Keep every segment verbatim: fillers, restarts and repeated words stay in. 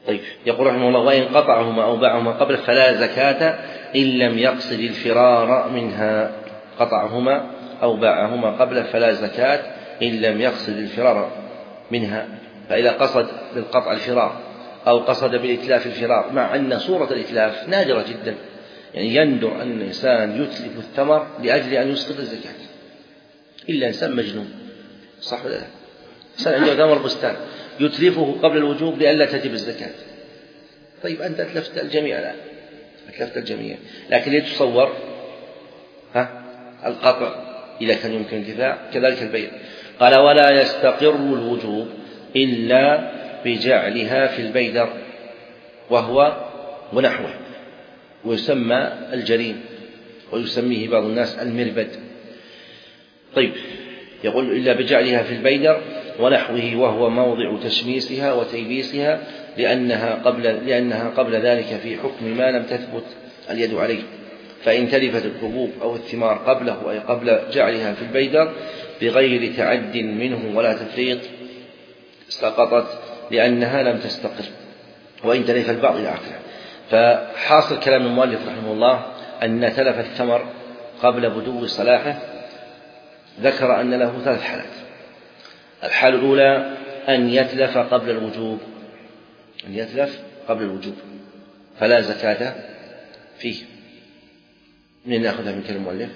طيب يقول رحمه الله: وإن قطعهما أو باعهما قبل فلا زكاة إن لم يقصد الفرار منها. قطعهما أو باعهما قبل فلا زكاة إن لم يقصد الفرار منها. فإذا قصد بالقطع الفرار أو قصد بالإتلاف الفرار، مع أن صورة الإتلاف نادرة جدا، يعني يندر أن الإنسان يتلف الثمر لأجل أن يسقط الزكاة، إلا إنسان مجنون، صح ولا لا؟ إنسان عنده ثمر بستان يتلفه قبل الوجوب لئلا تجب الزكاة. طيب أنت أتلفت الجميع الآن، أتلفت الجميع، لكن يتصور ها القطع إذا كان يمكن الدفاع، كذلك البيع. قال: ولا يستقر الوجوب إلا بجعلها في البيدر وهو ونحوه، ويسمى الجريم، ويسميه بعض الناس المربد. طيب يقول: إلا بجعلها في البيدر ونحوه وهو موضع تشميسها وتيبيسها، لأنها قبل, لأنها قبل ذلك في حكم ما لم تثبت اليد عليه. فإن تلفت الحبوب أو الثمار قبله، أي قبل جعلها في البيدر، بغير تعد منه ولا تفريط، سقطت لأنها لم تستقر. وإن تلف البعض إلى آخره. فحاصل كلام المؤلف رحمه الله أن تلف الثمر قبل بدو صلاحه، ذكر أن له ثلاث حالات. الحالة الأولى أن يتلف قبل الوجوب، أن يتلف قبل الوجوب فلا زكاة فيه. من نأخذها من كلام المؤلف؟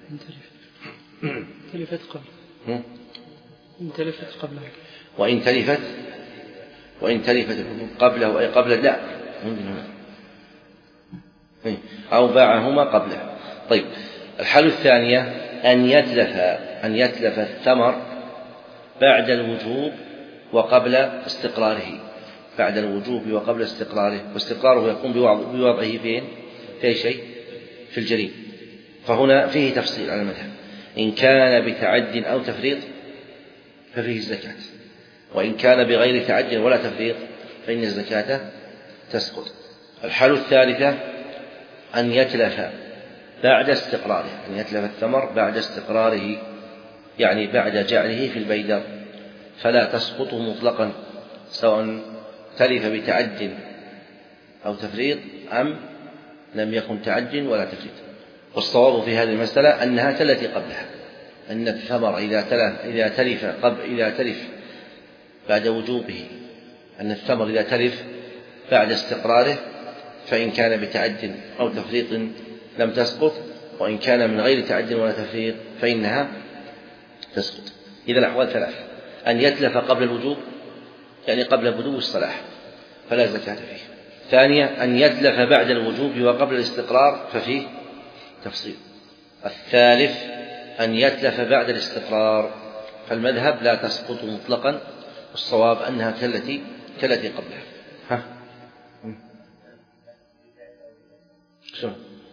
تلفت قبل إن تلفت قبله وإن تلفت وإن تلفت قبله، أي قبل لا أو باعهما قبله. طيب الحالة الثانية أن يتلف أن يتلف الثمر بعد الوجوب وقبل استقراره، بعد الوجوب وقبل استقراره، واستقراره يكون بوضعه فين؟ في شيء في الجريم. فهنا فيه تفصيل على المذهب: إن كان بتعد أو تفريط ففيه الزكاة، وإن كان بغير تعد ولا تفريط فإن الزكاة تسقط. الحالة الثالثة أن يتلف بعد استقراره، أن يتلف الثمر بعد استقراره، يعني بعد جعله في البيدر، فلا تسقط مطلقا، سواء تلف بتعد أو تفريط أم لم يكن تعد ولا تفريط. والصواب في هذه المسألة أنها كالتي قبلها، أن الثمر إذا تلف إذا تلف قبل إذا تلف بعد وجوبه، أن الثمر إذا تلف بعد استقراره فإن كان بتعد أو تفريط لم تسقط، وإن كان من غير تعد ولا تفريط فإنها تسقط. إذا الأحوال ثلاث: أن يتلف قبل الوجوب، يعني قبل بدو الصلاح، فلا زكاة فيه. ثانية أن يتلف بعد الوجوب وقبل الاستقرار، ففيه تفصيل. الثالث أن يتلف بعد الاستقرار، فالمذهب لا تسقط مطلقا، والصواب أنها كالتي كالتي قبلها. ها شو؟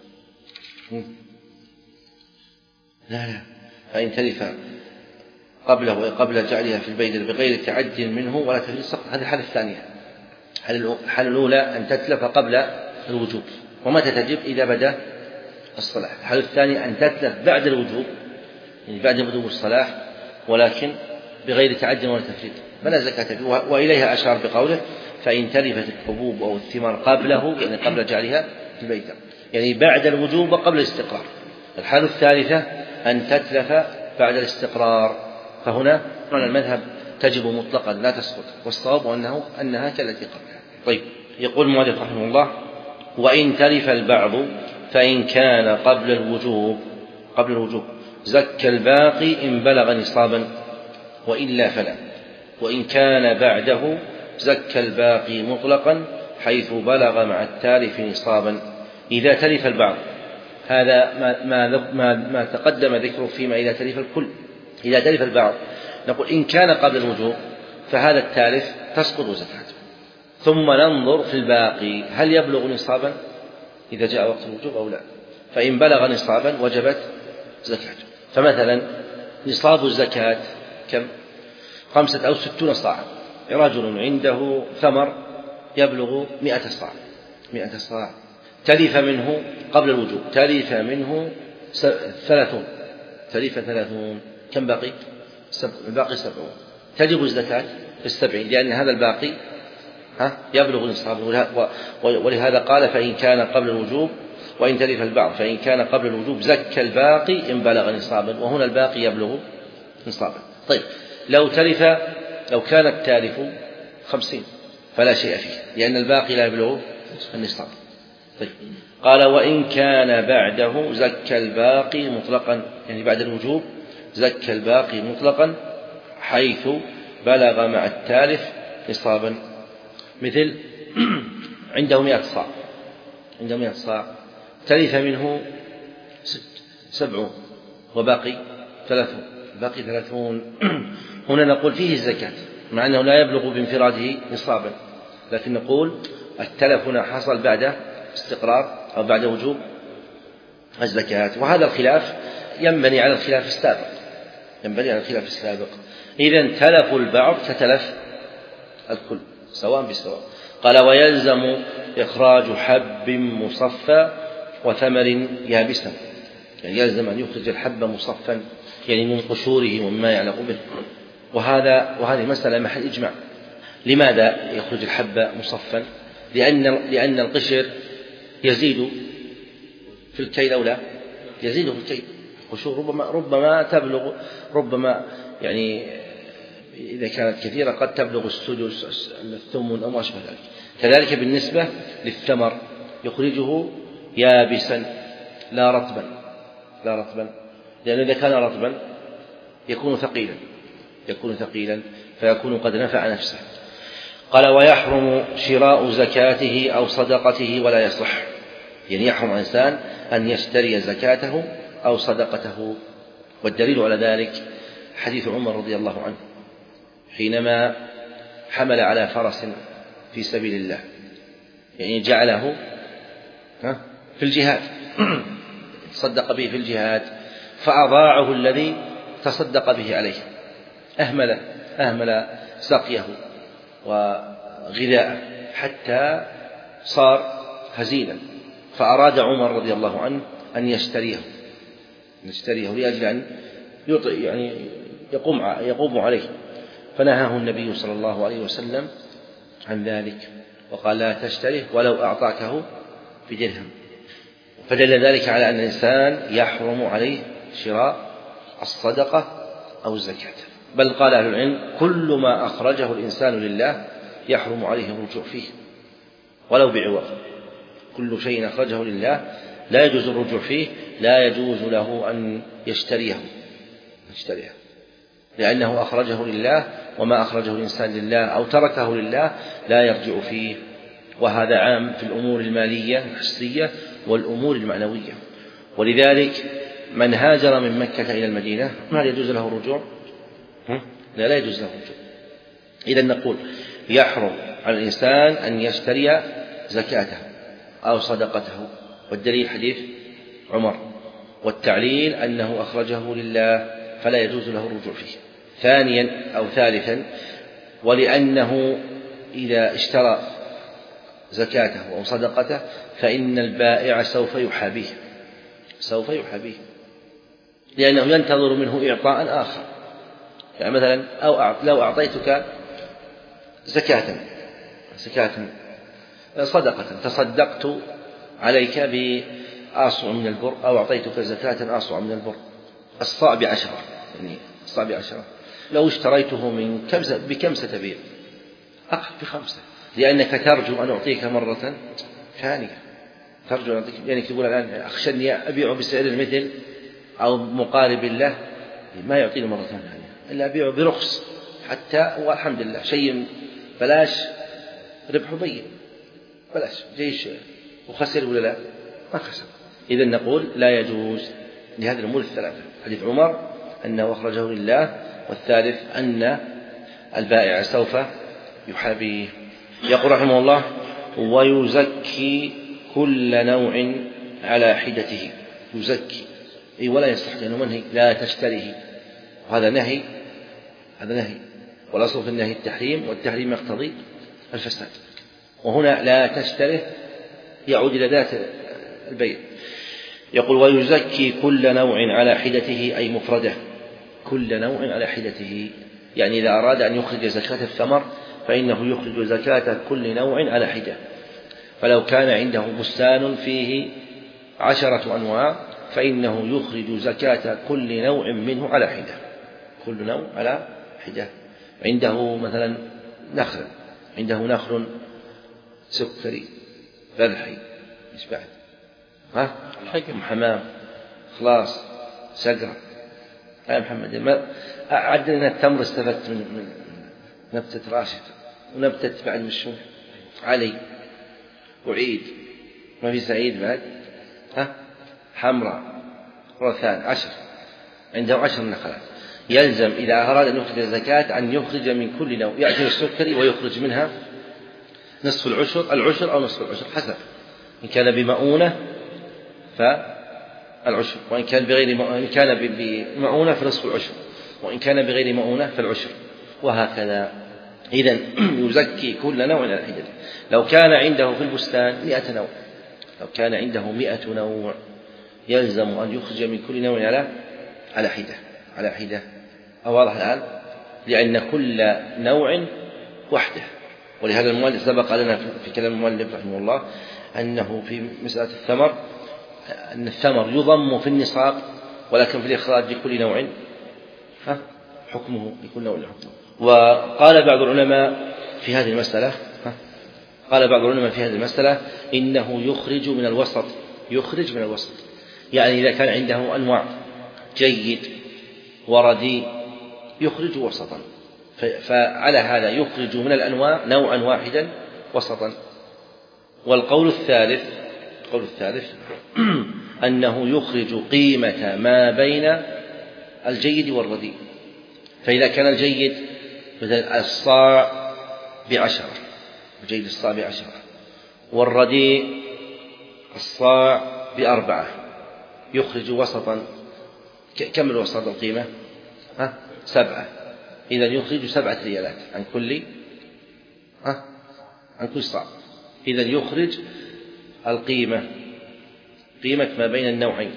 لا لا فإن تلف قبله قبل جعلها في البيدر بغير تعد منه ولا تفريط سقط. هذه الحالة الثانية. الحالة الأولى أن تتلف قبل الوجوب، ومتى تجب؟ إذا بدأ الصلاح. الحالة الثانية أن تتلف بعد الوجوب، يعني بعد بدو الصلاح، ولكن بغير تعد ولا تفريط فلا زكاة فيه. وإليها أشار بقوله: فإن تلفت الحبوب أو الثمار قبله، يعني قبل جعلها في البيدر، يعني بعد الوجوب وقبل الاستقرار. الحالة الثالثة أن تتلف بعد الاستقرار، فهنا على المذهب تجب مطلقا لا تسقط، والصواب أنه أنها كالتي قبلها. طيب يقول المؤلف رحمه الله: وإن تلف البعض فإن كان قبل الوجوب قبل الوجوب زكى الباقي إن بلغ نصابا، وإلا فلا. وإن كان بعده زكى الباقي مطلقا حيث بلغ مع التالف نصابا. إذا تلف البعض، هذا ما, ما, ما, ما تقدم ذكره فيما إذا تلف الكل. إذا تلف البعض نقول إن كان قبل الوجوب فهذا التالف تسقط زكاته، ثم ننظر في الباقي هل يبلغ نصابا إذا جاء وقت الوجوب أو لا. فإن بلغ نصابا وجبت زكاته. فمثلا نصاب الزكاة كم؟ خمسة أو ستون صاعا. رجل عنده ثمر يبلغ مئة صاع مئة صاع تلف منه قبل الوجوب، تلف منه ثلاثون تلف ثلاثون كم باقي؟ سبع. الباقي سبعون، تجب الزكاة في السبعين، لأن هذا الباقي ها يبلغ النصاب، ولهذا قال فإن كان قبل الوجوب وإن تلف البعض فإن كان قبل الوجوب زكى الباقي إن بلغ نصابا، وهنا الباقي يبلغ نصابا. طيب لو تلف لو كان التالف خمسين فلا شيء فيه لأن الباقي لا يبلغ النصاب. طيب قال وإن كان بعده زكى الباقي مطلقا، يعني بعد الوجوب زكى الباقي مطلقا حيث بلغ مع التالف نصابا. مثل عنده مئة صاع عنده مئة صاع تلف منه سبعون وباقي ثلاثون باقي ثلاثون هنا نقول فيه الزكاة مع أنه لا يبلغ بانفراده نصابا، لكن نقول التلف هنا حصل بعد استقرار أو بعد وجوب الزكاة. وهذا الخلاف ينبني على الخلاف السابق ينبني على الخلاف السابق إذن تلف البعض كتلف الكل سواء بسواء. قال ويلزم إخراج حب مصفى وثمر يابسا، يعني يلزم أن يخرج الحب مصفا يعني من قشوره ومما يعلق به، وهذا وهذه مسألة محل إجماع. لماذا يخرج الحب مصفا؟ لأن لأن القشر يزيد في الكيل أو لا يزيد في الكيل، القشور ربما ربما تبلغ ربما يعني إذا كانت كثيرة قد تبلغ السدس الثمن أو ما أشبه ذلك. كذلك بالنسبة للثمر يخرجه يابسا لا رطبا لا رطبا لأنه إذا كان رطبا يكون ثقيلا يكون ثقيلا فيكون قد نفع نفسه. قال ويحرم شراء زكاته أو صدقته ولا يصح، يعني يحرم على الإنسان أن يشتري زكاته أو صدقته. والدليل على ذلك حديث عمر رضي الله عنه حينما حمل على فرس في سبيل الله، يعني جعله في الجهاد تصدق به في الجهاد فأضاعه الذي تصدق به عليه، أهمل أهمل سقيه وغذاءه حتى صار هزيلا، فأراد عمر رضي الله عنه أن يشتريه يشتريه لأجل أن يعني يقوم يقوم عليه، فنهاه النبي صلى الله عليه وسلم عن ذلك وقال لا تشتريه ولو أعطاكه بدرهم. فدل ذلك على أن الإنسان يحرم عليه شراء الصدقة أو الزكاة، بل قال أهل العلم كل ما أخرجه الإنسان لله يحرم عليه الرجوع فيه ولو بعوض، كل شيء أخرجه لله لا يجوز الرجوع فيه، لا يجوز له أن يشتريه يشتريه لأنه أخرجه لله، وما أخرجه الإنسان لله أو تركه لله لا يرجع فيه. وهذا عام في الأمور المالية الحسية والأمور المعنوية. ولذلك من هاجر من مكة إلى المدينة ما يجوز له الرجوع؟ لا لا يجوز له الرجوع. إذن نقول يحرم على الإنسان أن يشتري زكاته أو صدقته، والدليل حديث عمر، والتعليل أنه أخرجه لله فلا يجوز له الرجوع فيه. ثانيا أو ثالثا ولأنه إذا اشترى زكاته أو صدقته فإن البائع سوف يحابيه سوف يحابيه لأنه ينتظر منه إعطاء آخر. يعني مثلا أو لو أعطيتك زكاة زكاة صدقة تصدقت عليك بآصع من البر، أو أعطيتك زكاة آصع من البر، الصاع بعشرة، يعني الصاع بعشرة، لو اشتريته من كم بكم ستبيع؟ أقل بخمسة، لأنك ترجو أن أعطيك مرة ثانية، ترجو أن أعطيك، يعني تقول الآن أخشى أني أبيع بسعر المثل أو مقارب له ما يعطيني مرة ثانية إلا أبيعه برخص حتى، والحمد لله شيء بلاش ربح بين بلاش جيش وخسر ولا لا ما خسر. إذن نقول لا يجوز لهذه الأمور الثلاثة، حديث عمر أنه أخرجه لله، والثالث أن البائع سوف يحابيه. يقول رحمه الله ويزكي كل نوع على حدته، يزكي أي ولا يصح لأنه منهي لا تشتريه، وهذا نهي هذا نهي والأصل في النهي التحريم، والتحريم يقتضي الفساد، وهنا لا تشتره يعود إلى ذات البيع. يقول ويزكي كل نوع على حدته أي مفرده، كل نوع على حدته، يعني إذا أراد أن يخرج زكاة الثمر فإنه يخرج زكاة كل نوع على حدة. فلو كان عنده بستان فيه عشرة أنواع فإنه يخرج زكاة كل نوع منه على حدة، كل نوع على حدة. عنده مثلا نخل، عنده نخل سكري بلحي إيش بعد؟ ها؟ حمام خلاص سقرة. يا محمد ما عدلنا التمر استفدت من, من نبتة راشد ونبتة بعد مشون علي وعيد، ما في سعيد بعد، ها؟ حمراء رثان عشر، عنده عشر نخلات. يلزم إذا أراد أن يخرج الزكاة أن يخرج من كل نوع، يأتي السكري ويخرج منها نصف العشر العشر أو نصف العشر حسب، إن كان بمؤونة فالعشر، وإن كان بغير مؤونة إن كان بمؤونة فنصف العشر، وإن كان بغير مؤونة فالعشر، وهكذا. إذن يزكي كل نوع على حدة. لو كان عنده في البستان مئة نوع، لو كان عنده مئة نوع يلزم أن يخرج من كل نوع على على حدة على حدة. واضح الآن؟ لأن كل نوع وحده. ولهذا المؤلف سبق لنا في كلام المؤلف رحمه الله أنه في مسألة الثمر أن الثمر يضم في النصاب، ولكن في الإخراج لكل نوع حكمه، لكل نوع حكمه. وقال بعض العلماء في هذه المسألة قال بعض العلماء في هذه المسألة إنه يخرج من الوسط، يخرج من الوسط، يعني إذا كان عنده أنواع جيد ورديء يخرج وسطا، فعلى هذا يخرج من الأنواع نوعا واحدا وسطا. والقول الثالث القول الثالث أنه يخرج قيمة ما بين الجيد والرديء. فإذا كان الجيد مثل الصاع بعشرة، الجيد الصاع بعشرة، والرديء الصاع بأربعة، يخرج وسطا. كم الوسط القيمة؟ ها؟ سبعة. إذا يخرج سبعة ريالات عن كل ها؟ عن كل صاع. إذا يخرج القيمة، قيمة ما بين النوعين.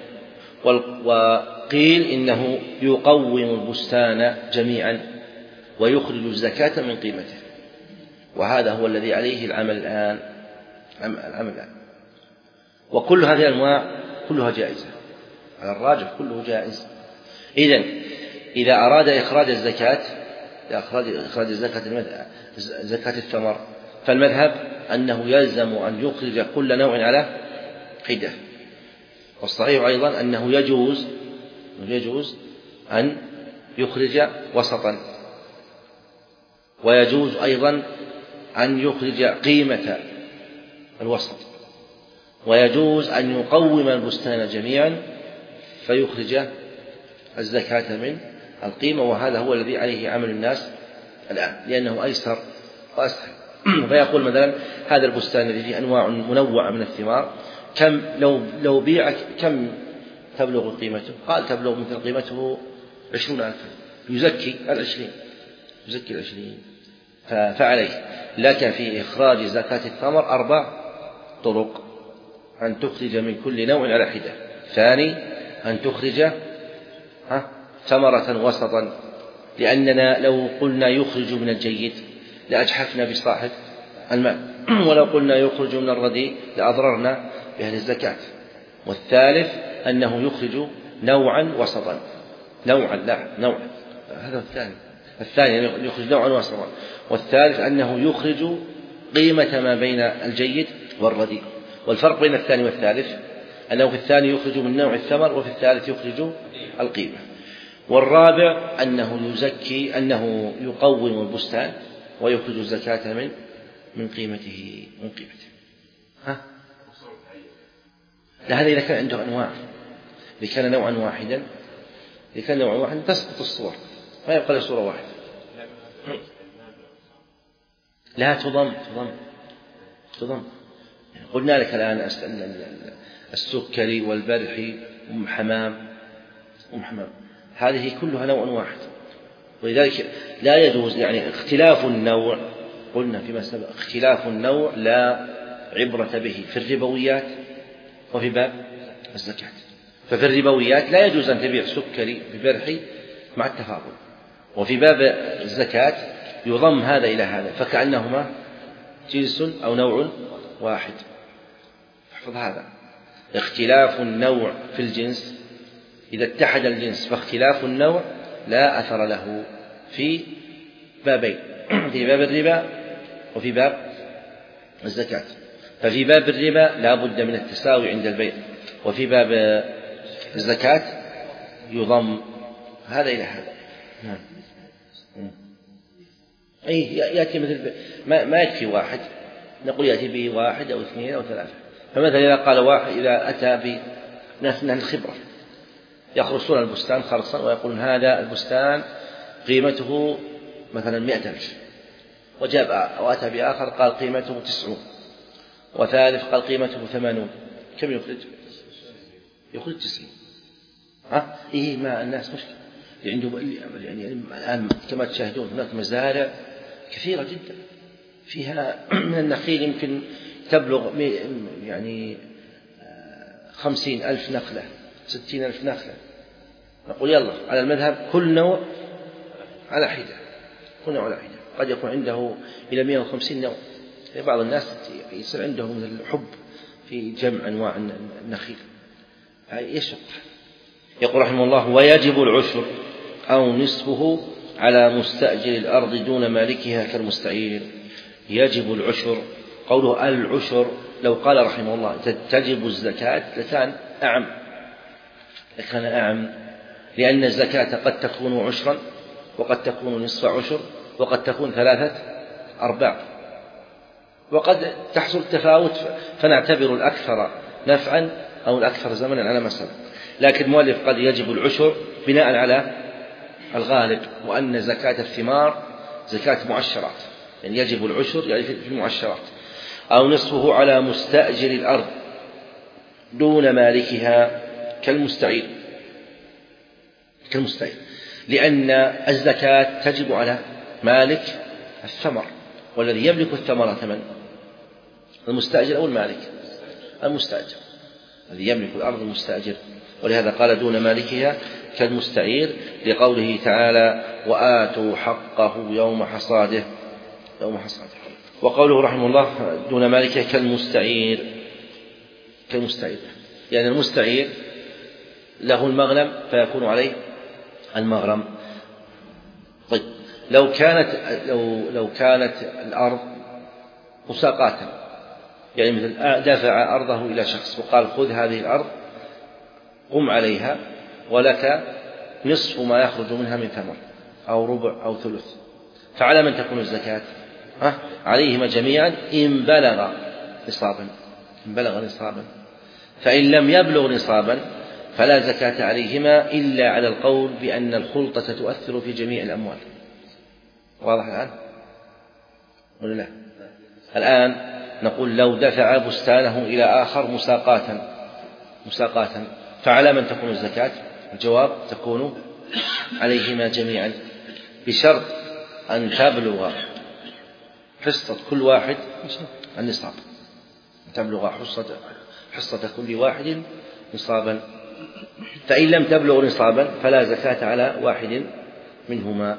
وقيل إنه يقوم البستان جميعا ويخرج الزكاة من قيمته، وهذا هو الذي عليه العمل الآن العمل الآن. وكل هذه الأنواع كلها جائزة، على الراجح كله جائز. إذن إذا أراد إخراج الزكاة إخراج الزكاة زكاة الثمر فالمذهب أنه يلزم أن يخرج كل نوع على حدة. والصحيح أيضا أنه يجوز يجوز أن يخرج وسطا، ويجوز أيضا أن يخرج قيمة الوسط، ويجوز أن يقوم البستان جميعا فيخرج الزكاة من القيمة. وهذا هو الذي عليه عمل الناس الآن، لأنه أيسر وأسهل. فيقول مثلا هذا البستان الذي فيه أنواع منوعة من الثمار كم لو لو بيع كم تبلغ قيمته؟ قال تبلغ مثل قيمته عشرون ألفا، يزكي العشرين يزكي العشرين. فعليه لك في إخراج زكاة الثمر أربع طرق: أن تخرج من كل نوع على حدة، ثاني أن تخرج ها ثمرة وسطا، لأننا لو قلنا يخرج من الجيد لأجحفنا بصاحب المال، ولو قلنا يخرج من الرديء لأضررنا بأهل الزكاة. والثالث أنه يخرج نوعا وسطا، نوعا لا نوعا هذا الثاني الثاني يخرج نوعا وسطا. والثالث أنه يخرج قيمة ما بين الجيد والرديء. والفرق بين الثاني والثالث أنه في الثاني يخرج من نوع الثمر، وفي الثالث يخرج القيمة. والرابع أنه يزكي أنه يقوم البستان ويخرج الزكاة من من قيمته من قيمته. ها؟ لا، هذا إذا كان عنده أنواع، إذا كان نوعا واحدا إذا كان نوعا واحدا تسقط الصور، ما يبقى له صورة واحدة. لا تضم تضم تضم قلنا لك الآن السكري والبرحي أم حمام أم حمام هذه كلها نوع واحد، ولذلك لا يجوز يعني اختلاف النوع. قلنا فيما سبق اختلاف النوع لا عبرة به في الربويات وفي باب الزكاة. ففي الربويات لا يجوز أن تبيع سكري ببرحي مع التفاضل، وفي باب الزكاة يضم هذا إلى هذا فكأنهما جنس أو نوع واحد. احفظ هذا، اختلاف النوع في الجنس إذا اتحد الجنس فاختلاف النوع لا أثر له في بابين، في باب الربا وفي باب الزكاة. ففي باب الربا لا بد من التساوي عند البيع، وفي باب الزكاة يضم هذا إلى هذا. أي يأتي مثل ما, ما يكفي واحد، نقول يأتي به واحد أو اثنين أو ثلاثة. فمثلا إذا قال واحد، إذا أتى بناس من الخبرة يخرصون البستان خرصا ويقولون هذا البستان قيمته مثلا مئة ألف، وجاب أو أتى بآخر قال قيمته تسعون، وثالث قال قيمته ثمانون، كم يخرج؟ يخرج تسعين. ها إيه ما الناس مشكلة عنده يعني الآن كما تشاهدون هناك مزارع كثيرة جدا فيها من النخيل يمكن تبلغ يعني خمسين ألف نخلة، ستين ألف نخلة. نقول يلا على المذهب كل نوع على حدة، كل نوع على حدة. قد يكون عنده إلى مئة وخمسين نوع. بعض الناس يصير عندهم الحب في جمع أنواع النخيل يشق. يقول رحمه الله: ويجب العشر أو نصفه على مستأجر الأرض دون مالكها كالمستعير. يجب العشر، قوله العشر لو قال رحمه الله تجب الزكاة لكان أعم، لكان أعم، لأن الزكاة قد تكون عشرا وقد تكون نصف عشر وقد تكون ثلاثة أرباع، وقد تحصل تفاوت فنعتبر الأكثر نفعا أو الأكثر زمنا على مسألة. لكن المؤلف قد يجب العشر بناء على الغالب، وأن زكاة الثمار زكاة معشرات، يعني يجب العشر يعني في المعشرات. أو نصفه على مستأجر الأرض دون مالكها كالمستعير، كالمستعير لأن الزكاة تجب على مالك الثمر، والذي يملك الثمرة من؟ المستأجر أو المالك؟ المستأجر، الذي يملك الأرض المستأجر. ولهذا قال دون مالكها كالمستعير، لقوله تعالى: وآتوا حقه يوم حصاده، يوم حصاده. وقوله رحمه الله دون مالكها كالمستعير، كالمستعير يعني المستعير له المغنم فيكون عليه المغرم. طيب لو كانت لو لو كانت الأرض مساقاة، يعني مثل دفع أرضه إلى شخص وقال خذ هذه الأرض قم عليها ولك نصف ما يخرج منها من ثمر أو ربع أو ثلث، فعلى من تكون الزكاة؟ ها؟ عليهما جميعا إن بلغ نصابا، إن بلغ نصابا. فإن لم يبلغ نصابا فلا زكاة عليهما إلا على القول بأن الخلطة تؤثر في جميع الأموال. واضح الآن ولا لا؟ الآن نقول لو دفع بستانه إلى آخر مساقاة مساقاة فعلى من تكون الزكاة؟ الجواب تكون عليهما جميعا، بشرط أن تبلغ حصة كل واحد النصاب، تبلغ حصة حصة كل واحد نصابا. فإن لم تبلغ نصابا فلا زكاة على واحد منهما،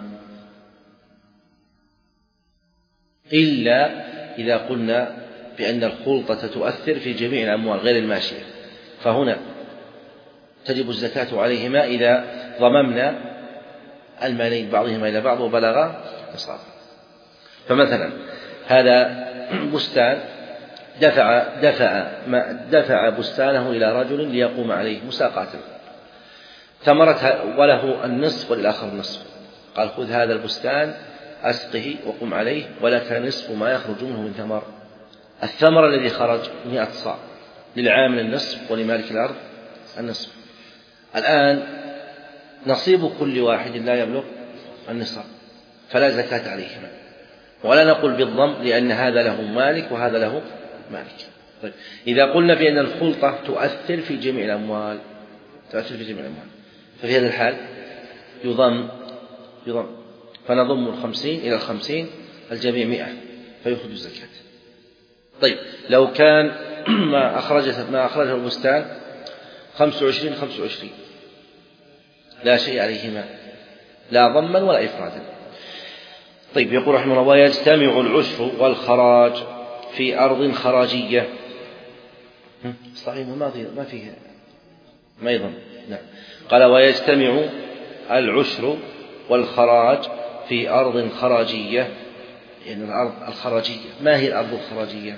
إلا إذا قلنا بأن الخلطة تؤثر في جميع الأموال غير الماشية، فهنا تجب الزكاة عليهما إذا ضممنا المالين بعضهما إلى بعض وبلغ نصابا. فمثلا هذا بستان دفع دفع ما دفع بستانه إلى رجل ليقوم عليه مساقاة، ثمرتها وله النصف وللآخر النصف، قال خذ هذا البستان أسقه وقم عليه ولك نصف ما يخرج منه من ثمر. الثمر الذي خرج مئة صاع، للعامل النصف ولمالك الأرض النصف. الآن نصيب كل واحد لا يبلغ النصاب فلا زكاة عليهما، ولا نقول بالضم لأن هذا له مالك وهذا له مالك. طيب إذا قلنا بأن الخلطة تؤثر في جميع الأموال تؤثر في جميع الأموال ففي هذا الحال يضم يضم فنضم الخمسين إلى الخمسين الجميع مئة فيخرج الزكاة. طيب لو كان ما أخرجت ما أخرجه البستان خمس وعشرين خمس وعشرين لا شيء عليهما لا ضما ولا إفرادا. طيب يقول رحمه الله: ويجتمع العشر والخراج في أرض خراجية. صحيح الماضي ما فيه ما يضم. نعم. قال: ويجتمع العشر والخراج في أرض خراجية. يعني الأرض الخراجية، ما هي الأرض الخراجية؟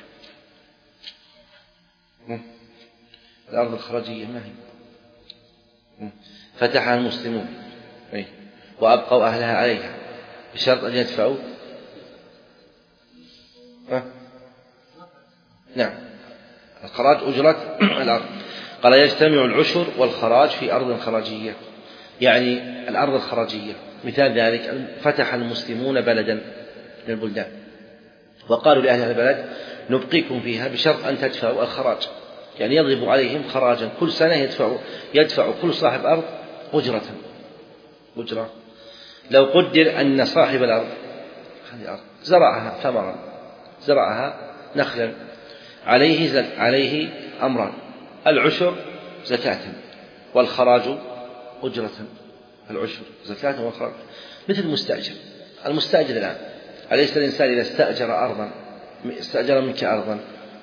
الأرض الخراجية ما هي؟ فتحها المسلمون وأبقوا أهلها عليها بشرط أن يدفعوا. أه؟ نعم، الخراج أجرة الأرض. قال: يجتمع العشر والخراج في أرض خراجية، يعني الأرض الخراجية. مثال ذلك: فتح المسلمون بلدا من البلدان وقالوا لأهل البلد: نبقيكم فيها بشرط أن تدفعوا الخراج، يعني يضرب عليهم خراجا كل سنة، يدفع يدفع كل صاحب أرض أجرة أجرة. لو قدر أن صاحب الأرض زرعها ثمرا، زرعها نخلا، عليه زك عليه أمران: العشر زكاة والخراج أجرة. العشر زكاة والخراج مثل المستأجر. المستأجر الآن أليس الإنسان إذا استأجر أرضا، استأجر منك أرضا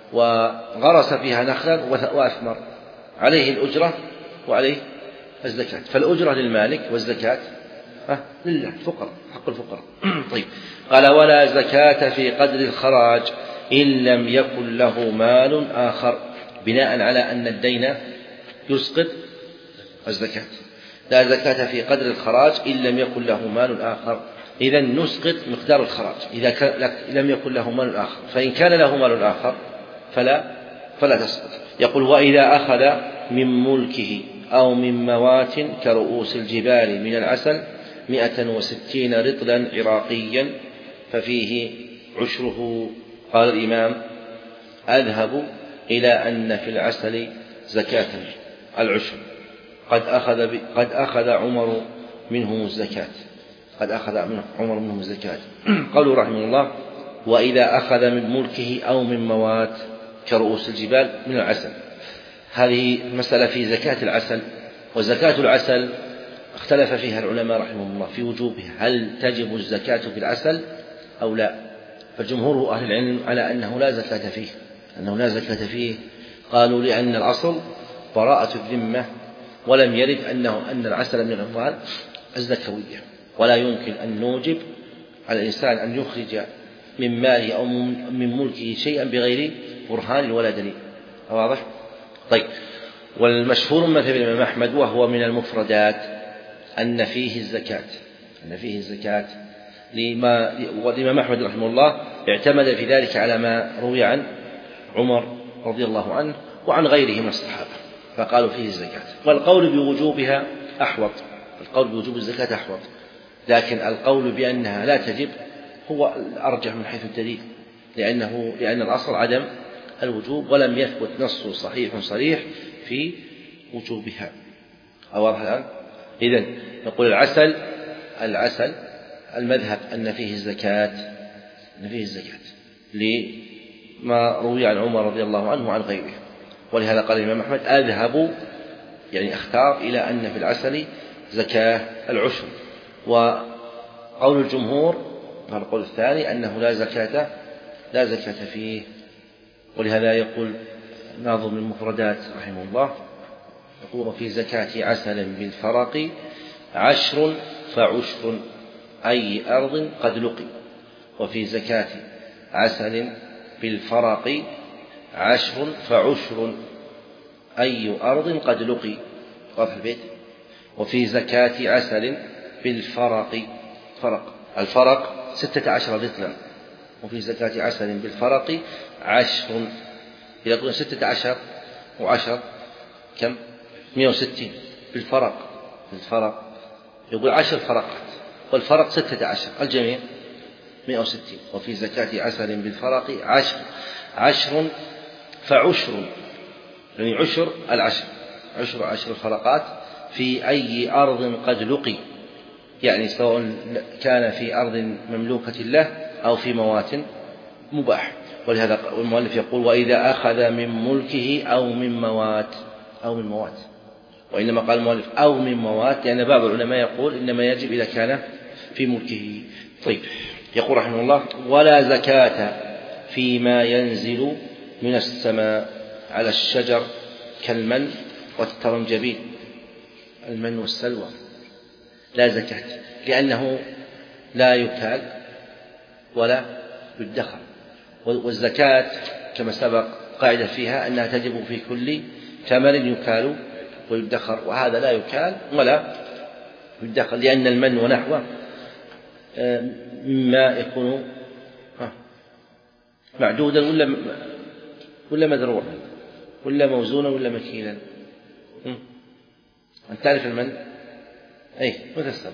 وغرس فيها نخلا وأثمر، عليه الأجرة وعليه الزكاة. فالأجرة للمالك والزكاة لله، فقراء، حق الفقراء. طيب. قال: ولا زكاة في قدر الخراج إن لم يكن له مال آخر، بناء على أن الدين يسقط الزكاة. لا زكاة في قدر الخراج إن لم يكن له مال آخر. إذا نسقط مقدار الخراج إذا لم يكن له مال آخر، فإن كان له مال آخر فلا فلا تسقط. يقول: وإذا أخذ من ملكه أو من موات كرؤوس الجبال من العسل مئة وستين رطلا عراقيا ففيه عشره. قال الإمام: أذهب إلى أن في العسل زكاة العشر، قد أخذ قد أخذ عمر منهم الزكاة قد أخذ عمر منهم الزكاة. قوله رحمه الله: وإذا أخذ من ملكه أو من موات كرؤوس الجبال من العسل. هذه مسألة في زكاة العسل. وزكاة العسل اختلف فيها العلماء رحمهم الله في وجوبها، هل تجب الزكاة في العسل أو لا؟ فجمهور أهل العلم على أنه لا زكاة فيه أنه لا زكاة فيه قالوا: لأن الأصل براءة الذمة، ولم يرد أنه أن العسل من الأموال الزكوية، ولا يمكن أن نوجب على الإنسان أن يخرج من ماله أو من ملكه شيئا بغير برهان ولا دليل. واضح؟ طيب. والمشهور مذهب الإمام أحمد وهو من المفردات أن فيه الزكاة أن فيه الزكاة لما والإمام أحمد رحمه الله اعتمد في ذلك على ما روي عن عمر رضي الله عنه وعن غيره من الصحابة، فقالوا فيه الزكاة. والقول بوجوبها أحوط القول بوجوب الزكاة أحوط لكن القول بأنها لا تجب هو الأرجح من حيث الدليل، لأنه لأن الأصل عدم الوجوب، ولم يثبت نص صحيح صريح في وجوبها. واضح الآن؟ إذن نقول العسل العسل المذهب أن فيه الزكاة أن فيه الزكاة لما روي عن عمر رضي الله عنه وعن غيره. ولهذا قال الإمام أحمد: أذهب يعني أختار إلى أن في العسل زكاة العشر. وقول الجمهور القول الثاني أنه لا زكاة لا زكاة فيه. ولهذا يقول ناظم المفردات رحمه الله يقول: في زكاة عسل بالفرق عشر فعشر أي أرض قد لقي. وفي زكاة عسل بالفرق عشر فعشر أي أرض قد لقي. واضح البيت؟ وفي زكاة عسل بالفرق فرق الفرق ستة عشر رطلا. وفي زكاة عسل بالفرق عشر، إذا قلنا ستة عشر وعشر كم؟ مئة وستين. بالفرق بالفرق يقول عشر فرقات، والفرق ستة عشر، الجميع مئة وستين. وفي زكاة عسل بالفرق عشر عشر فعشر يعني عشر العشر عشر عشر الفرقات في أي أرض قد لقي، يعني سواء كان في أرض مملوكة له أو في موات مباح. ولهذا المؤلف يقول: وإذا أخذ من ملكه أو من موات أو من موات وإنما قال المؤلف أو من موات لأن يعني بعض العلماء يقول إنما يجب إذا كان في ملكه. طيب، يقول رحمه الله: ولا زكاة فيما ينزل من السماء على الشجر كالمن والترنجبيل، المن والسلوى، لا زكاة، لأنه لا يكال ولا يدخر. والزكاة كما سبق قاعدة فيها أنها تجب في كل تمر يكال ويدخر، وهذا لا يكال ولا يدخر، لأن المن ونحوه مما يكون معدودا ولا ولا مذروعا ولا موزونا ولا مكيلا. أنت تعرف المن؟ أي متسم.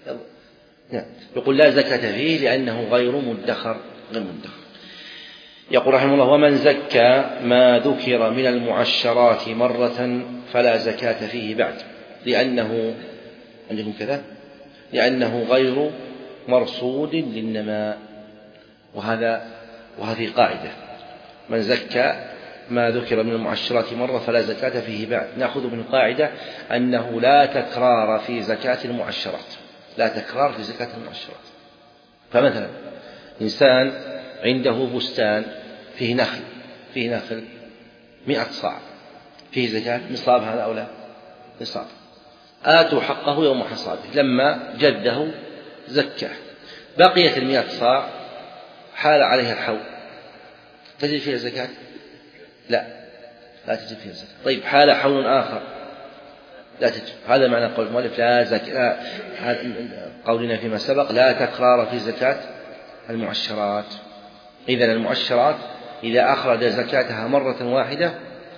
يقول: لا زكاة فيه لأنه غير مدخر غير مدخر. يقول رحمه الله: ومن زكى ما ذكر من المعشرات مرة فلا زكاة فيه بعد، لأنه عندكم كذا لأنه غير مرصود للنماء. وهذا وهذه قاعدة: من زكى ما ذكر من المعشرات مرة فلا زكاة فيه بعد. نأخذ من القاعدة أنه لا تكرار في زكاة المعشرات، لا تكرار في زكاة المعشرات. فمثلا إنسان عنده بستان فيه نخل فيه نخل مئة صاع، فيه زكاة نصاب هذا أو لا؟ نصاب. آتوا حقه يوم حصاده، لما جده زكاه. بقيت المئة صاع حال عليها الحول، تجد فيها زكاة؟ لا، لا تجد فيها زكاة. طيب، حال حول آخر لا تجد. هذا معنى قول المؤلف لا زكاة، قولنا فيما سبق لا تكرار في زكاة المعشرات. إذن المعشرات إذا أخرج زكاتها مرة واحدة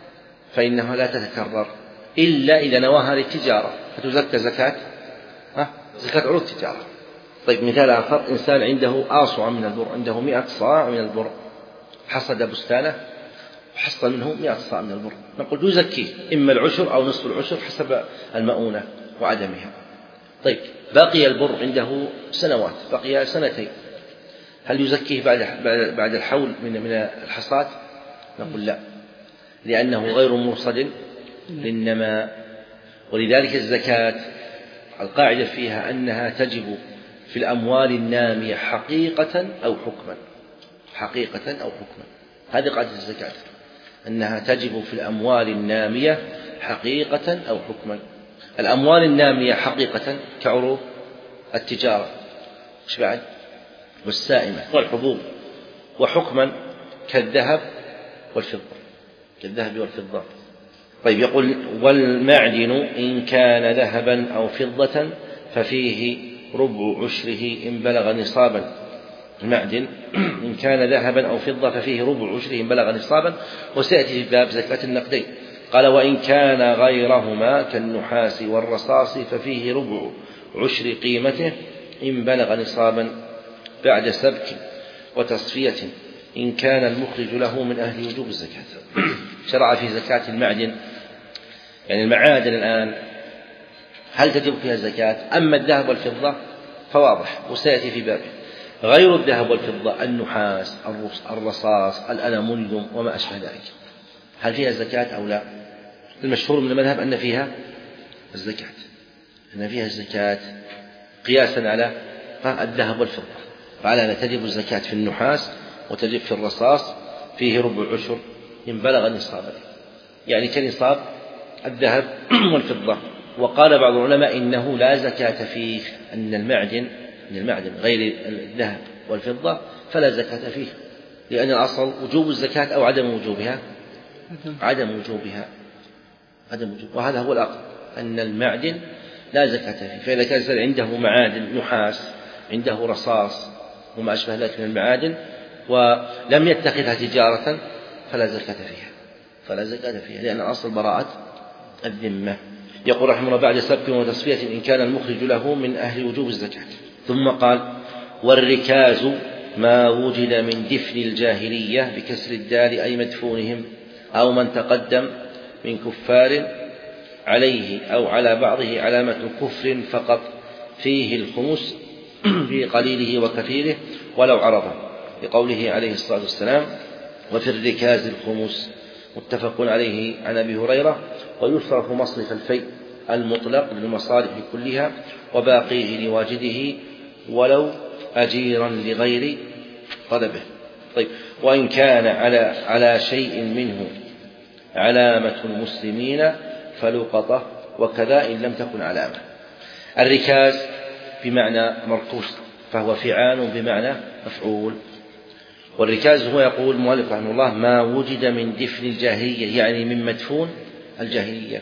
فإنها لا تتكرر إلا إذا نواها للتجارة، فتزكى زكاة ها زكاة عروض التجارة. طيب، مثال آخر: إنسان عنده آصع من البر، عنده مئة صاع من البر، حصد بستانه وحصل منه مئة صاع من البر، نقول يزكيه إما العشر أو نصف العشر حسب المؤونة وعدمها. طيب، بقي البر عنده سنوات، بقي سنتين، هل يزكيه بعد بعد الحول من من الحصاد؟ نقول لا، لأنه غير مرصد للنماء. ولذلك الزكاة القاعدة فيها أنها تجب في الأموال النامية حقيقة أو حكما، حقيقة أو حكما. هذه قاعدة الزكاة، أنها تجب في الأموال النامية حقيقة أو حكما. الأموال النامية حقيقة كعروض التجارة، إيش بعد؟ والسائمة والحبوب. وحكما كالذهب والفضة، كالذهب والفضة. طيب، يقول: والمعدن إن كان ذهبا أو فضة ففيه ربع عشره إن بلغ نصابا. المعدن إن كان ذهبا أو فضة ففيه ربع عشره إن بلغ نصابا، وسيأتي في باب زكاة النقدين. قال: وإن كان غيرهما كالنحاس والرصاص ففيه ربع عشر قيمته إن بلغ نصابا بعد سبك وتصفية إن كان المخرج له من أهل وجوب الزكاة. شرع في زكاة المعدن، يعني المعادن الآن هل تجب فيها الزكاة؟ أما الذهب والفضة فواضح وسيأتي في بابه. غير الذهب والفضة النحاس، الرصاص، الألمنيوم وما أشبه ذلك، هل فيها زكاة أو لا؟ المشهور من المذهب أن فيها الزكاة، أن فيها الزكاة قياسا على الذهب والفضة. فعلى أن تجب الزكاة في النحاس وتجب في الرصاص، فيه ربع عشر إن بلغ نصابا، يعني كنصاب الذهب والفضة. وقال بعض العلماء إنه لا زكاة فيه، أن المعدن من المعدن غير الذهب والفضة فلا زكاة فيه، لأن الأصل وجوب الزكاة أو عدم وجوبها، عدم وجوبها عدم وجوب. وهذا هو الأقل، أن المعدن لا زكاة فيه. فإذا كان عنده معادن نحاس، عنده رصاص وما أشبه ذلك من المعادن ولم يتخذها تجارة فلا زكاة فيها، فلا زكاة فيها لأن الأصل براءة الذمة. يقول رحمه الله: بعد سبك وتصفية إن كان المخرج له من أهل وجوب الزكاة. ثم قال: والركاز ما وجد من دفن الجاهلية بكسر الدال أي مدفونهم، أو من تقدم من كفار عليه أو على بعضه علامة كفر فقط، فيه الخمس في قليله وكثيره ولو عرضه، لقوله عليه الصلاة والسلام: وفي الركاز الخمس. متفق عليه عن أبي هريرة. ويصرف مصرف الفيء المطلق للمصالح كلها وباقيه لواجده ولو أجيرا لغير طلبه. طيب، وإن كان على على شيء منه علامة المسلمين فلقطة، وكذا إن لم تكن علامة. الركاز بمعنى مركوز، فهو فعال بمعنى مفعول. والركاز هو، يقول المؤلف رحمه الله، ما وجد من دفن الجاهلية، يعني من مدفون الجاهلية،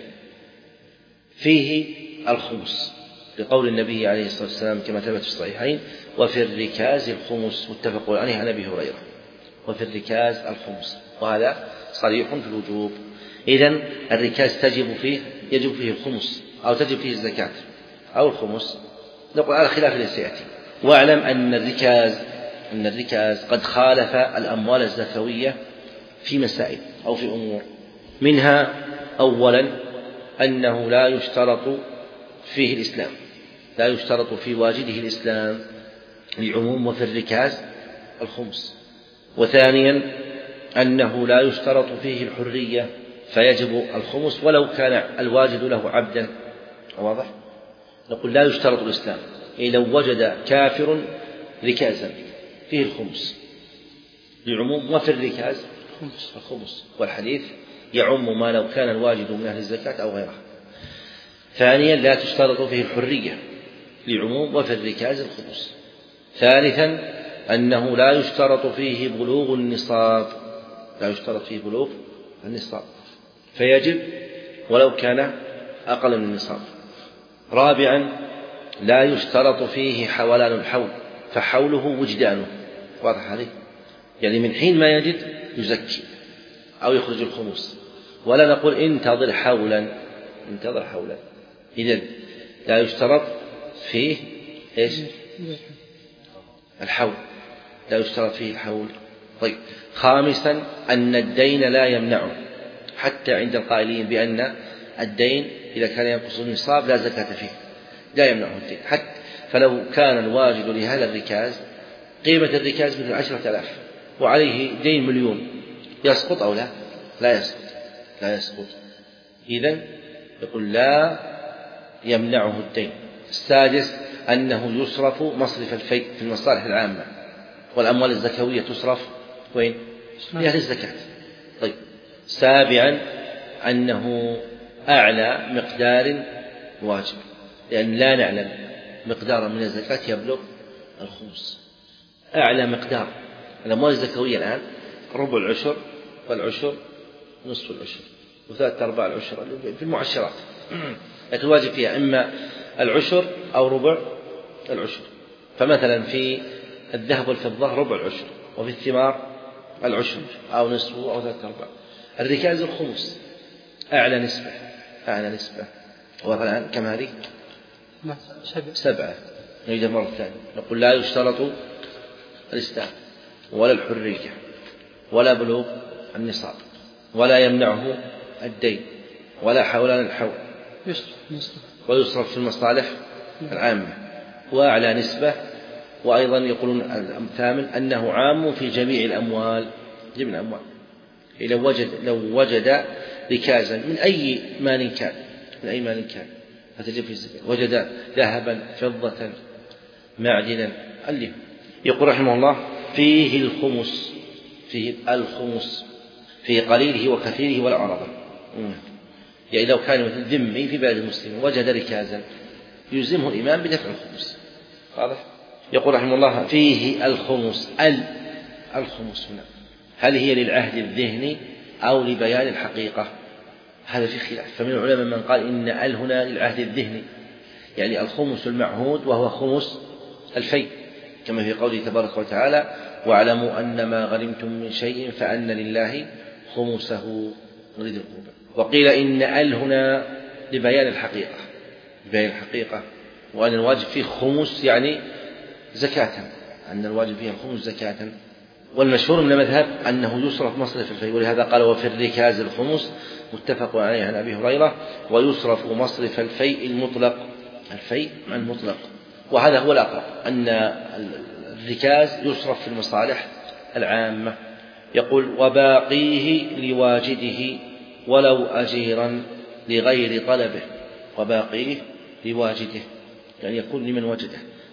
فيه الخمس، لقول النبي عليه الصلاة والسلام كما ثبت في الصحيحين: وفي الركاز الخمس، متفق عليه عن أبي هريرة. وفي الركاز الخمس، وهذا صريح في الوجوب. إذن الركاز تجب فيه يجب فيه الخمس، أو تجب فيه الزكاة أو الخمس، نقول على خلاف الذي سيأتي. واعلم أن الركاز أن الركاز قد خالف الأموال الزكوية في مسائل أو في أمور، منها أولا أنه لا يشترط فيه الإسلام، لا يشترط في واجده الإسلام لعموم وفي الركاز الخمس. وثانيا أنه لا يشترط فيه الحرية، فيجب الخمس ولو كان الواجد له عبدا. واضح؟ نقول لا يشترط الإسلام، إيه لو وجد كافر ركازا فيه الخمس لعموم وفي الركاز الخمس، والحديث يعم ما لو كان الواجد من أهل الزكاة أو غيرها. ثانيا لا تشترط فيه الحرية لعموم وفي الركاز الخمس. ثالثا أنه لا يشترط فيه بلوغ النصاب، لا يشترط فيه بلوغ النصاب، فيجب ولو كان أقل من النصاب. رابعا لا يشترط فيه حولان الحول، فحوله وجدانه. واضح عليه؟ يعني من حين ما يجد يزكي أو يخرج الخمس، ولا نقول انتظر حولا انتظر حولا. إذن لا يشترط فيه إيش؟ الحول، لا يشترط فيه الحول. طيب، خامسا أن الدين لا يمنعه، حتى عند القائلين بأن الدين إذا كان ينقص النصاب لا زكاة فيه، لا يمنعه الدين. حتى فلو كان الواجد لهذا الركاز قيمة الركاز مثل عشرة آلاف وعليه دين مليون، يسقط أو لا؟ لا يسقط، لا يسقط. إذن يقول لا يمنعه الدين. السادس أنه يصرف مصرف الفيء في المصالح العامة، والأموال الزكوية تصرف وين؟ لأهل الزكاة. طيب، سابعا أنه أعلى مقدار واجب، لأن لا نعلم مقدارا من الزكاة يبلغ الخمس. أعلى مقدار الأموال الزكوية الآن ربع العشر، والعشر نصف العشر، وثلاثة أرباع العشر في المعشرات، لكن الواجب فيها إما العشر أو ربع العشر. فمثلا في الذهب والفضة ربع العشر، وفي الثمار العشر أو نصفه أو ثلاثة أرباع. الركاز الخمس أعلى نسبة، أعلى نسبة. وطبعا كم هذه؟ سبعة. نريد مرة ثانية، نقول لا يشترط الإسلام ولا الحرية ولا بلوغ النصاب، ولا يمنعه الدين، ولا حولان الحول، ويصرف في المصالح العامة، وأعلى نسبة. وأيضا يقولون الثامن أنه عام في جميع الأموال، جميع الأموال. لو وجد لو وجد ركازا من أي مال كان، من أي مال كان فتجب في الزكاة، وجد ذهبا فضة معدنا اللي يقول رحمه الله فيه الخمس، فيه الخمس في قليله وكثيره ولا عرضه. يعني لو كان مثل ذمي في بلد المسلمين وجد ركازا يلزمه الإمام بدفع الخمس. واضح؟ يقول رحمه الله فيه الخمس. ال الخمس هنا هل هي للعهد الذهني أو لبيان الحقيقة؟ هذا في خلاف. فمن العلماء من قال إن ال هنا للعهد الذهني، يعني الخمس المعهود وهو خمس الفيء، كما في قوله تبارك وتعالى واعلموا أن ما غنمتم من شيء فأن لله خمسه نريد القربى. وقيل إن ال هنا لبيان الحقيقة، بيان الحقيقة، وأن الواجب فيه خمس يعني زكاة، أن الواجب فيه الخمس زكاة. والمشهور من المذهب أنه يصرف مصرف الفيء، ولهذا قال وفي الركاز الخمس، متفق عليه عن أبي هريرة. ويصرف مصرف الفيء المطلق، الفيء المطلق، وهذا هو الأقرب، أن الركاز يصرف في المصالح العامة. يقول وباقيه لواجده ولو أجيرا لغير طلبه، وباقيه لواجده يعني يكون لمن وجده.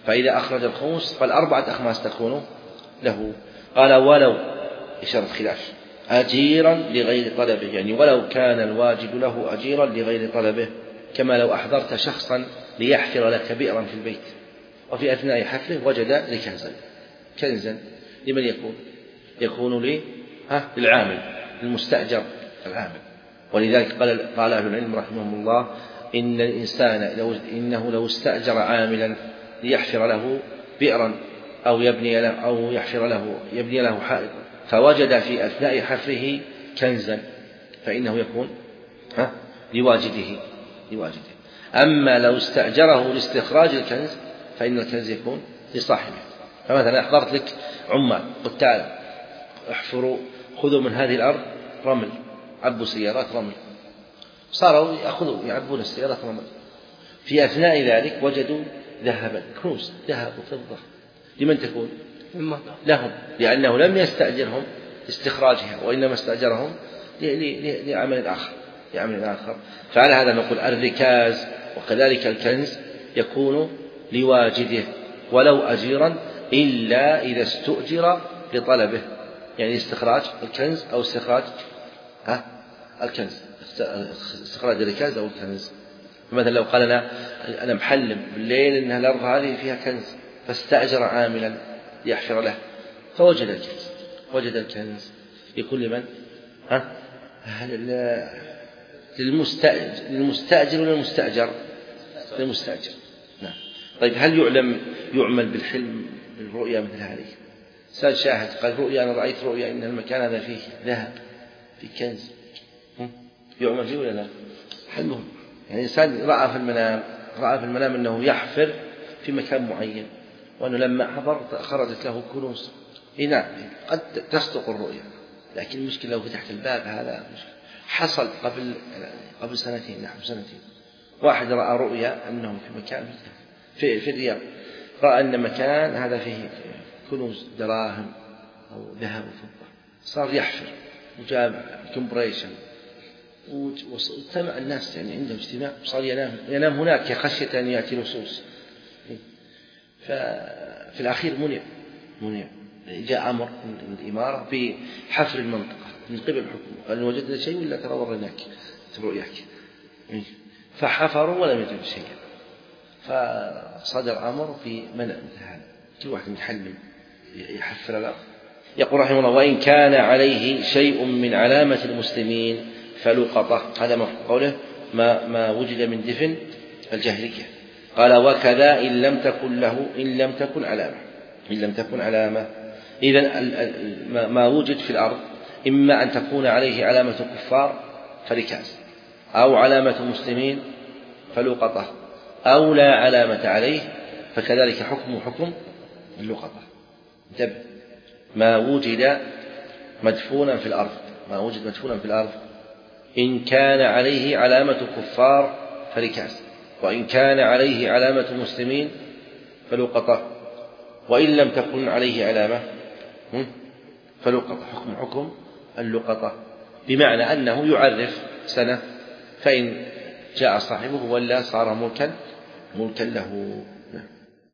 فإذا أخرج الخمس فالأربعة أخماس تكون له. قال ولو إشارة خلاف أجيرا لغير طلبه، يعني ولو كان الواجد له أجيرا لغير طلبه، كما لو أحضرت شخصا ليحفر لك بئرا في البيت وفي أثناء حفره وجد لكنزا، كنزا لمن يكون؟ يكون لي ها للعامل المستأجر العامل. ولذلك قال قال أهل العلم رحمهم الله إن الإنسان لو إنه لو استأجر عاملا ليحفر له بئرا أو يبني له أو يحفر له يبني له حائط فوجد في أثناء حفره كنزا فإنه يكون ها لواجده لواجده. أما لو استأجره لاستخراج الكنز فإن الكنز يكون لصاحبه. فمثلا أحضرت لك عمال قلت تعالوا احفروا خذوا من هذه الأرض رمل، عبوا سيارات رمل، صاروا يأخذوا يعبون السيارات رمل، في أثناء ذلك وجدوا ذهبا كنوز ذهب وفضة، لمن تكون؟ لهم، لأنه لم يستأجرهم لاستخراجها وإنما استأجرهم لعمل آخر لعمل آخر. فعلى هذا نقول الركاز وكذلك الكنز يكون لواجده ولو أجيرا إلا إذا استؤجر لطلبه، يعني استخراج الكنز أو استخراج ها الكنز استخراج الركاز أو الكنز. فمثلا لو قال أنا أنا محلم بالليل إن الأرض هذه فيها كنز فاستأجر عاملا يحفر له فوجد الكنز وجد الكنز يكون لمن؟ ها للمستأجر للمستأجر ولا المستأجر؟ للمستأجر. نعم. طيب هل يعلم يعمل بالحلم بالرؤيا مثل هذه؟ سأل شاهد قال رؤيا أنا رأيت رؤيا إن المكان هذا فيه ذهب في كنز، يعمل فيه ولا لا؟ حلمهم يعني إنسان رأى في المنام رأى في المنام أنه يحفر في مكان معين وأنه لما حضر خرجت له كنوز. إيه نعم قد تصدق الرؤيا، لكن المشكلة لو فتحت الباب هذا مشكلة. حصل قبل قبل سنتين نحو سنتين واحد رأى رؤيا أنه في مكان في في الرياض رأى أن مكان هذا فيه كنوز دراهم أو ذهب وفضة، صار يحفر وجاب كومبريشن واجتمع الناس يعني عندهم اجتماع صار ينام ينام هناك خشية أن يأتي لصوص. ففي الأخير منع منع جاء أمر من الإمارة بحفر المنطقة من قبل الحكومة قال وجدنا شيء ولا ترى ورناك رؤياك، فحفروا ولم يجدوا شيئا فصدر أمر في منع مثل هذا. كل واحد يحلم يحفر الأرض. يقول رحمه الله وإن كان عليه شيء من علامة المسلمين فلقطة، هذا ما قوله ما, ما وجد من دفن الجاهلية. قال وكذا إن لم تكن له إن لم تكن علامة إن لم تكن علامة إذن ما وجد في الأرض إما أن تكون عليه علامة كفار فركاز أو علامة مسلمين فلقطة أو لا علامة عليه فكذلك حكم حكم اللقطة. انتبه ما وجد مدفونا في الأرض ما وجد مدفونا في الأرض إن كان عليه علامة كفار فركاز وإن كان عليه علامة مسلمين فلقطة وإن لم تكن عليه علامة فلقطة حكم حكم اللقطة، بمعنى أنه يعرف سنة فإن جاء صاحبه ولا صار ملكا ملكا له.